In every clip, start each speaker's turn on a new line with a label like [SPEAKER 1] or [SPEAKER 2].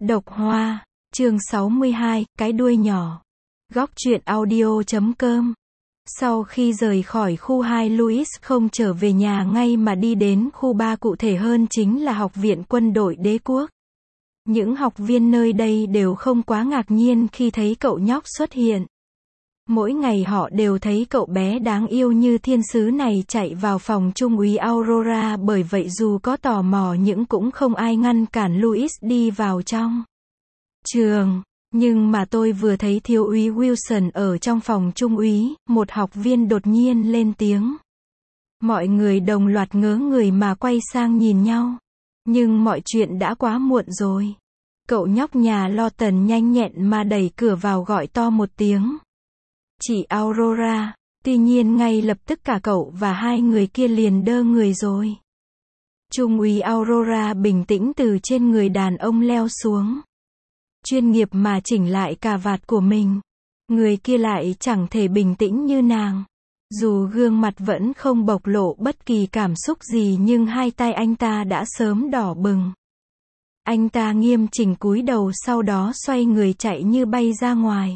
[SPEAKER 1] Độc Hoa, chương 62, cái đuôi nhỏ. Góc truyện audio.com. Sau khi rời khỏi khu 2, Louis không trở về nhà ngay mà đi đến khu 3, cụ thể hơn chính là Học viện Quân đội Đế quốc. Những học viên nơi đây đều không quá ngạc nhiên khi thấy cậu nhóc xuất hiện. Mỗi ngày họ đều thấy cậu bé đáng yêu như thiên sứ này chạy vào phòng Trung úy Aurora, bởi vậy dù có tò mò nhưng cũng không ai ngăn cản Louis đi vào trong trường. Nhưng mà tôi vừa thấy thiếu úy Wilson ở trong phòng Trung úy, một học viên đột nhiên lên tiếng. Mọi người đồng loạt ngớ người mà quay sang nhìn nhau. Nhưng mọi chuyện đã quá muộn rồi. Cậu nhóc nhà Lawton nhanh nhẹn mà đẩy cửa vào gọi to một tiếng. Chị Aurora. Tuy nhiên ngay lập tức cả cậu và hai người kia liền đơ người rồi. Trung úy Aurora bình tĩnh từ trên người đàn ông leo xuống. Chuyên nghiệp mà chỉnh lại cà vạt của mình. Người kia lại chẳng thể bình tĩnh như nàng. Dù gương mặt vẫn không bộc lộ bất kỳ cảm xúc gì nhưng hai tay anh ta đã sớm đỏ bừng. Anh ta nghiêm chỉnh cúi đầu, sau đó xoay người chạy như bay ra ngoài.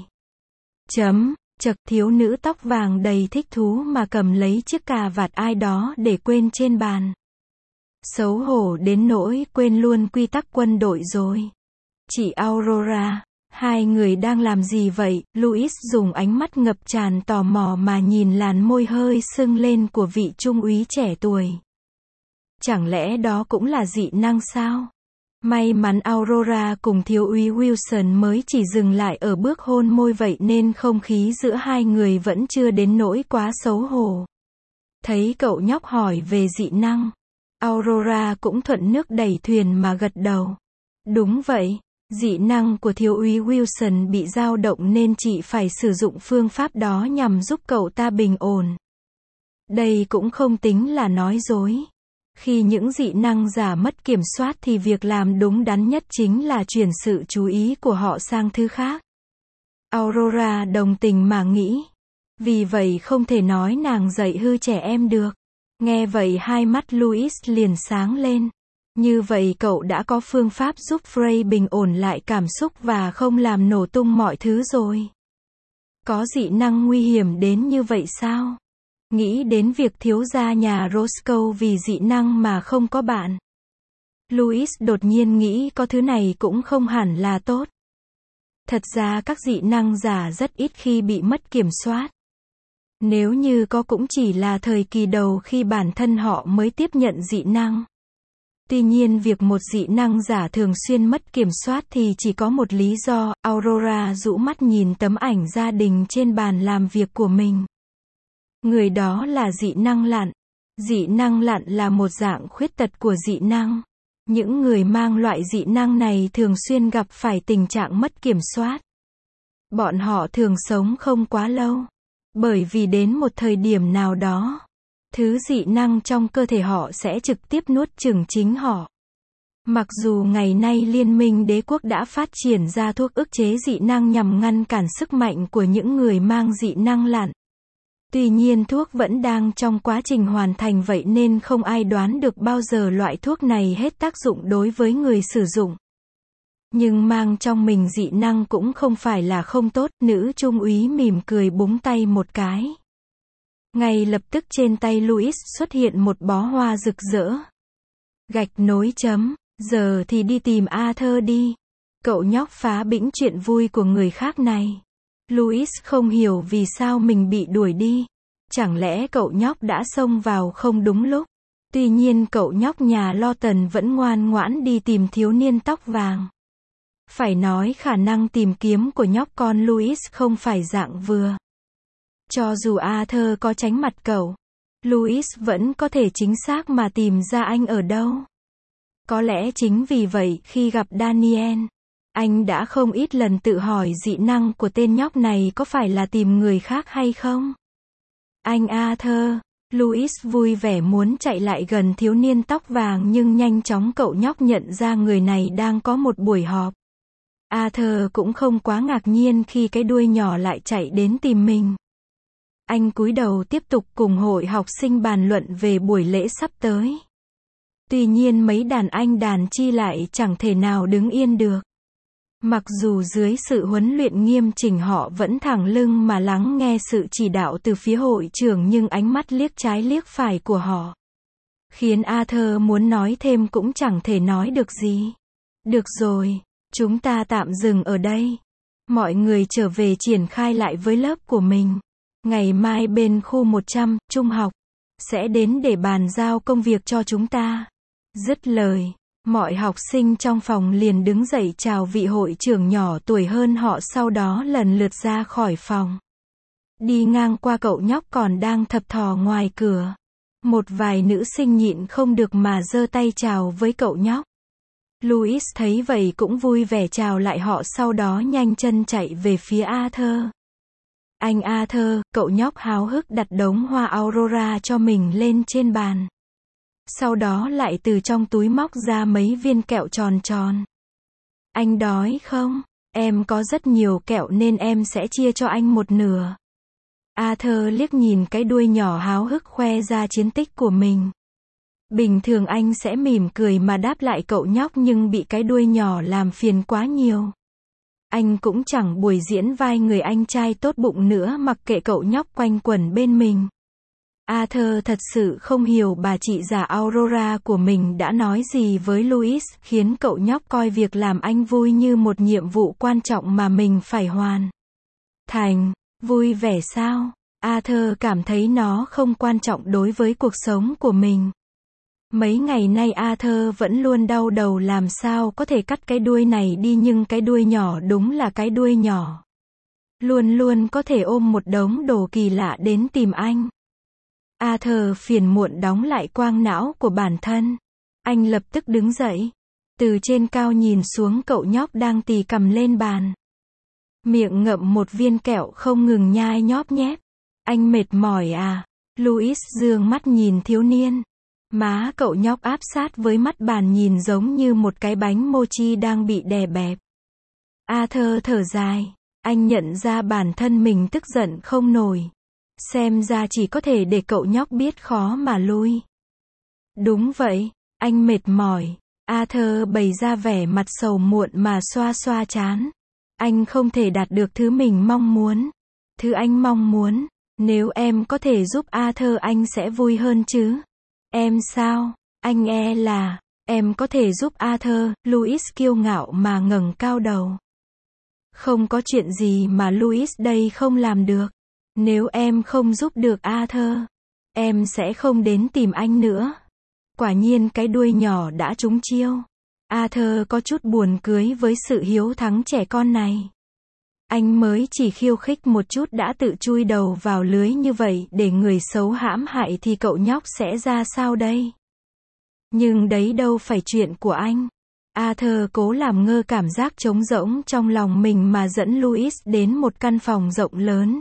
[SPEAKER 1] Chật, thiếu nữ tóc vàng đầy thích thú mà cầm lấy chiếc cà vạt ai đó để quên trên bàn. Xấu hổ đến nỗi quên luôn quy tắc quân đội rồi. Chị Aurora, hai người đang làm gì vậy? Louis dùng ánh mắt ngập tràn tò mò mà nhìn làn môi hơi sưng lên của vị trung úy trẻ tuổi. Chẳng lẽ đó cũng là dị năng sao? May mắn Aurora cùng thiếu úy Wilson mới chỉ dừng lại ở bước hôn môi, vậy nên không khí giữa hai người vẫn chưa đến nỗi quá xấu hổ. Thấy cậu nhóc hỏi về dị năng, Aurora cũng thuận nước đẩy thuyền mà gật đầu. Đúng vậy, dị năng của thiếu úy Wilson bị dao động nên chị phải sử dụng phương pháp đó nhằm giúp cậu ta bình ổn. Đây cũng không tính là nói dối. Khi những dị năng giả mất kiểm soát thì việc làm đúng đắn nhất chính là chuyển sự chú ý của họ sang thứ khác. Aurora đồng tình mà nghĩ. Vì vậy không thể nói nàng dạy hư trẻ em được. Nghe vậy hai mắt Louis liền sáng lên. Như vậy cậu đã có phương pháp giúp Frey bình ổn lại cảm xúc và không làm nổ tung mọi thứ rồi. Có dị năng nguy hiểm đến như vậy sao? Nghĩ đến việc thiếu gia nhà Roscoe vì dị năng mà không có bạn, Louis đột nhiên nghĩ có thứ này cũng không hẳn là tốt. Thật ra các dị năng giả rất ít khi bị mất kiểm soát. Nếu như có cũng chỉ là thời kỳ đầu khi bản thân họ mới tiếp nhận dị năng. Tuy nhiên việc một dị năng giả thường xuyên mất kiểm soát thì chỉ có một lý do. Aurora rũ mắt nhìn tấm ảnh gia đình trên bàn làm việc của mình. Người đó là dị năng lặn. Dị năng lặn là một dạng khuyết tật của dị năng. Những người mang loại dị năng này thường xuyên gặp phải tình trạng mất kiểm soát. Bọn họ thường sống không quá lâu. Bởi vì đến một thời điểm nào đó, thứ dị năng trong cơ thể họ sẽ trực tiếp nuốt chửng chính họ. Mặc dù ngày nay Liên minh Đế quốc đã phát triển ra thuốc ức chế dị năng nhằm ngăn cản sức mạnh của những người mang dị năng lặn. Tuy nhiên thuốc vẫn đang trong quá trình hoàn thành, vậy nên không ai đoán được bao giờ loại thuốc này hết tác dụng đối với người sử dụng. Nhưng mang trong mình dị năng cũng không phải là không tốt. Nữ trung úy mỉm cười búng tay một cái. Ngay lập tức trên tay Louis xuất hiện một bó hoa rực rỡ. Gạch nối chấm. Giờ thì đi tìm Arthur đi. Cậu nhóc phá bĩnh chuyện vui của người khác này. Louis không hiểu vì sao mình bị đuổi đi. Chẳng lẽ cậu nhóc đã xông vào không đúng lúc? Tuy nhiên cậu nhóc nhà Lawton vẫn ngoan ngoãn đi tìm thiếu niên tóc vàng. Phải nói khả năng tìm kiếm của nhóc con Louis không phải dạng vừa. Cho dù Arthur có tránh mặt cậu, Louis vẫn có thể chính xác mà tìm ra anh ở đâu. Có lẽ chính vì vậy khi gặp Daniel, anh đã không ít lần tự hỏi dị năng của tên nhóc này có phải là tìm người khác hay không. Anh Arthur, Louis vui vẻ muốn chạy lại gần thiếu niên tóc vàng nhưng nhanh chóng cậu nhóc nhận ra người này đang có một buổi họp. Arthur cũng không quá ngạc nhiên khi cái đuôi nhỏ lại chạy đến tìm mình. Anh cúi đầu tiếp tục cùng hội học sinh bàn luận về buổi lễ sắp tới. Tuy nhiên mấy đàn anh đàn chi lại chẳng thể nào đứng yên được. Mặc dù dưới sự huấn luyện nghiêm chỉnh họ vẫn thẳng lưng mà lắng nghe sự chỉ đạo từ phía hội trưởng, nhưng ánh mắt liếc trái liếc phải của họ khiến Arthur muốn nói thêm cũng chẳng thể nói được gì. Được rồi, chúng ta tạm dừng ở đây. Mọi người trở về triển khai lại với lớp của mình. Ngày mai bên khu 100, trung học, sẽ đến để bàn giao công việc cho chúng ta. Dứt lời, mọi học sinh trong phòng liền đứng dậy chào vị hội trưởng nhỏ tuổi hơn họ, sau đó lần lượt ra khỏi phòng. Đi ngang qua cậu nhóc còn đang thập thò ngoài cửa. Một vài nữ sinh nhịn không được mà giơ tay chào với cậu nhóc. Louis thấy vậy cũng vui vẻ chào lại họ, sau đó nhanh chân chạy về phía Arthur. Anh Arthur, cậu nhóc háo hức đặt đống hoa Aurora cho mình lên trên bàn. Sau đó lại từ trong túi móc ra mấy viên kẹo tròn tròn. Anh đói không? Em có rất nhiều kẹo nên em sẽ chia cho anh một nửa. Arthur liếc nhìn cái đuôi nhỏ háo hức khoe ra chiến tích của mình. Bình thường anh sẽ mỉm cười mà đáp lại cậu nhóc, nhưng bị cái đuôi nhỏ làm phiền quá nhiều. Anh cũng chẳng buổi diễn vai người anh trai tốt bụng nữa, mặc kệ cậu nhóc quanh quẩn bên mình. Arthur thật sự không hiểu bà chị già Aurora của mình đã nói gì với Louis, khiến cậu nhóc coi việc làm anh vui như một nhiệm vụ quan trọng mà mình phải hoàn thành. Vui vẻ sao? Arthur cảm thấy nó không quan trọng đối với cuộc sống của mình. Mấy ngày nay Arthur vẫn luôn đau đầu làm sao có thể cắt cái đuôi này đi, nhưng cái đuôi nhỏ đúng là cái đuôi nhỏ. Luôn luôn có thể ôm một đống đồ kỳ lạ đến tìm anh. Arthur phiền muộn đóng lại quang não của bản thân. Anh lập tức đứng dậy. Từ trên cao nhìn xuống cậu nhóc đang tì cầm lên bàn. Miệng ngậm một viên kẹo không ngừng nhai nhóp nhép. Anh mệt mỏi à? Louis dương mắt nhìn thiếu niên. Má cậu nhóc áp sát với mắt bàn nhìn giống như một cái bánh mochi đang bị đè bẹp. Arthur thở dài. Anh nhận ra bản thân mình tức giận không nổi. Xem ra chỉ có thể để cậu nhóc biết khó mà lui. Đúng vậy, anh mệt mỏi. Arthur bày ra vẻ mặt sầu muộn mà xoa xoa trán. Anh không thể đạt được thứ mình mong muốn. Thứ anh mong muốn, nếu em có thể giúp Arthur anh sẽ vui hơn chứ. Em sao? Anh là, em có thể giúp Arthur, Louis kiêu ngạo mà ngẩng cao đầu. Không có chuyện gì mà Louis đây không làm được. Nếu em không giúp được Arthur, em sẽ không đến tìm anh nữa. Quả nhiên cái đuôi nhỏ đã trúng chiêu. Arthur có chút buồn cười với sự hiếu thắng trẻ con này. Anh mới chỉ khiêu khích một chút đã tự chui đầu vào lưới như vậy, để người xấu hãm hại thì cậu nhóc sẽ ra sao đây? Nhưng đấy đâu phải chuyện của anh. Arthur cố làm ngơ cảm giác trống rỗng trong lòng mình mà dẫn Louis đến một căn phòng rộng lớn.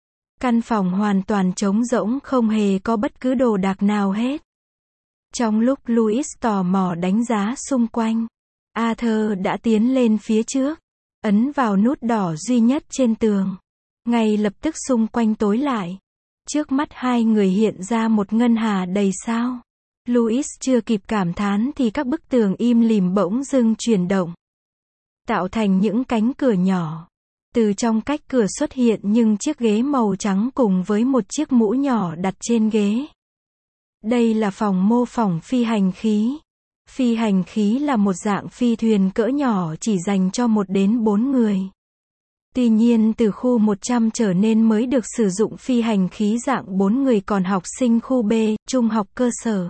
[SPEAKER 1] Căn phòng hoàn toàn trống rỗng, không hề có bất cứ đồ đạc nào hết. Trong lúc Louis tò mò đánh giá xung quanh, Arthur đã tiến lên phía trước, ấn vào nút đỏ duy nhất trên tường. Ngay lập tức xung quanh tối lại. Trước mắt hai người hiện ra một ngân hà đầy sao. Louis chưa kịp cảm thán thì các bức tường im lìm bỗng dưng chuyển động, tạo thành những cánh cửa nhỏ. Từ trong cách cửa xuất hiện những chiếc ghế màu trắng cùng với một chiếc mũ nhỏ đặt trên ghế. Đây là phòng mô phỏng phi hành khí. Phi hành khí là một dạng phi thuyền cỡ nhỏ chỉ dành cho 1 đến 4 người. Tuy nhiên từ khu 100 trở nên mới được sử dụng phi hành khí dạng 4 người, còn học sinh khu B, trung học cơ sở,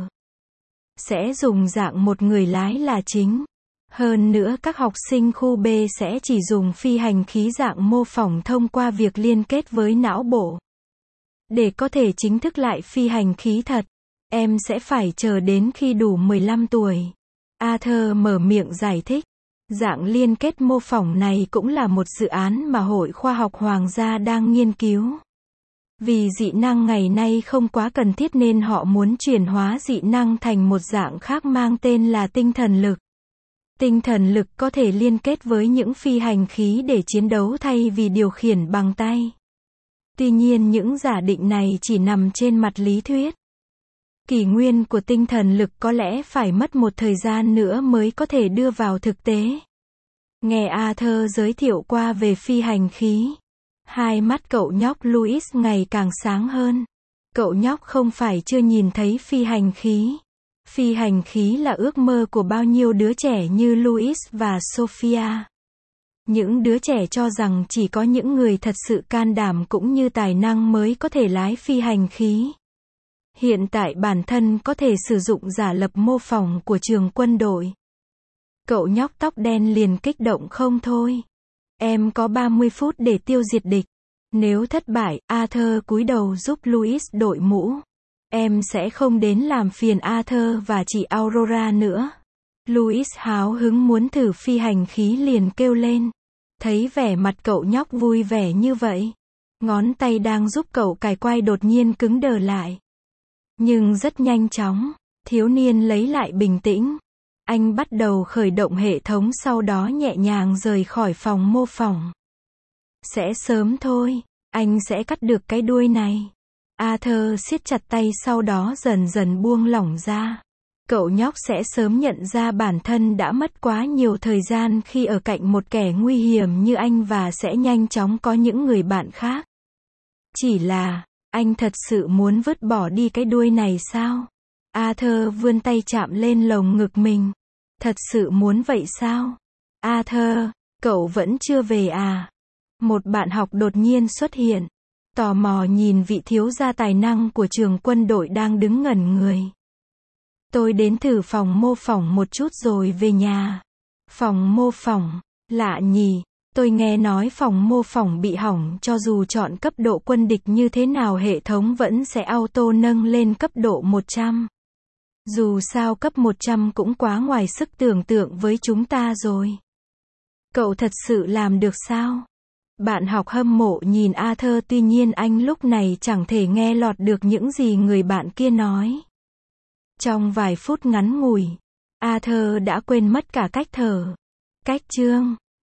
[SPEAKER 1] sẽ dùng dạng 1 người lái là chính. Hơn nữa các học sinh khu B sẽ chỉ dùng phi hành khí dạng mô phỏng thông qua việc liên kết với não bộ. Để có thể chính thức lại phi hành khí thật, em sẽ phải chờ đến khi đủ 15 tuổi. Arthur mở miệng giải thích. Dạng liên kết mô phỏng này cũng là một dự án mà Hội Khoa học Hoàng gia đang nghiên cứu. Vì dị năng ngày nay không quá cần thiết nên họ muốn chuyển hóa dị năng thành một dạng khác mang tên là tinh thần lực. Tinh thần lực có thể liên kết với những phi hành khí để chiến đấu thay vì điều khiển bằng tay. Tuy nhiên những giả định này chỉ nằm trên mặt lý thuyết. Kỷ nguyên của tinh thần lực có lẽ phải mất một thời gian nữa mới có thể đưa vào thực tế. Nghe Arthur giới thiệu qua về phi hành khí, hai mắt cậu nhóc Louis ngày càng sáng hơn. Cậu nhóc không phải chưa nhìn thấy phi hành khí. Phi hành khí là ước mơ của bao nhiêu đứa trẻ như Louis và Sophia. Những đứa trẻ cho rằng chỉ có những người thật sự can đảm cũng như tài năng mới có thể lái phi hành khí. Hiện tại bản thân có thể sử dụng giả lập mô phỏng của trường quân đội. Cậu nhóc tóc đen liền kích động không thôi. Em có 30 phút để tiêu diệt địch. Nếu thất bại, Arthur cúi đầu giúp Louis đội mũ. Em sẽ không đến làm phiền Arthur và chị Aurora nữa. Louis háo hứng muốn thử phi hành khí liền kêu lên. Thấy vẻ mặt cậu nhóc vui vẻ như vậy, ngón tay đang giúp cậu cài quay đột nhiên cứng đờ lại. Nhưng rất nhanh chóng, thiếu niên lấy lại bình tĩnh. Anh bắt đầu khởi động hệ thống, sau đó nhẹ nhàng rời khỏi phòng mô phỏng. Sẽ sớm thôi, anh sẽ cắt được cái đuôi này. Arthur siết chặt tay, sau đó dần dần buông lỏng ra. Cậu nhóc sẽ sớm nhận ra bản thân đã mất quá nhiều thời gian khi ở cạnh một kẻ nguy hiểm như anh và sẽ nhanh chóng có những người bạn khác. Chỉ là, anh thật sự muốn vứt bỏ đi cái đuôi này sao? Arthur vươn tay chạm lên lồng ngực mình. Thật sự muốn vậy sao? Arthur, cậu vẫn chưa về à? Một bạn học đột nhiên xuất hiện. Tò mò nhìn vị thiếu gia tài năng của trường quân đội đang đứng ngẩn người. Tôi đến thử phòng mô phỏng một chút rồi về nhà. Phòng mô phỏng, lạ nhỉ. Tôi nghe nói phòng mô phỏng bị hỏng, cho dù chọn cấp độ quân địch như thế nào hệ thống vẫn sẽ auto nâng lên cấp độ 100. Dù sao cấp 100 cũng quá ngoài sức tưởng tượng với chúng ta rồi. Cậu thật sự làm được sao? Bạn học hâm mộ nhìn Arthur, tuy nhiên anh lúc này chẳng thể nghe lọt được những gì người bạn kia nói. Trong vài phút ngắn ngủi, Arthur đã quên mất cả cách thở. Cách chương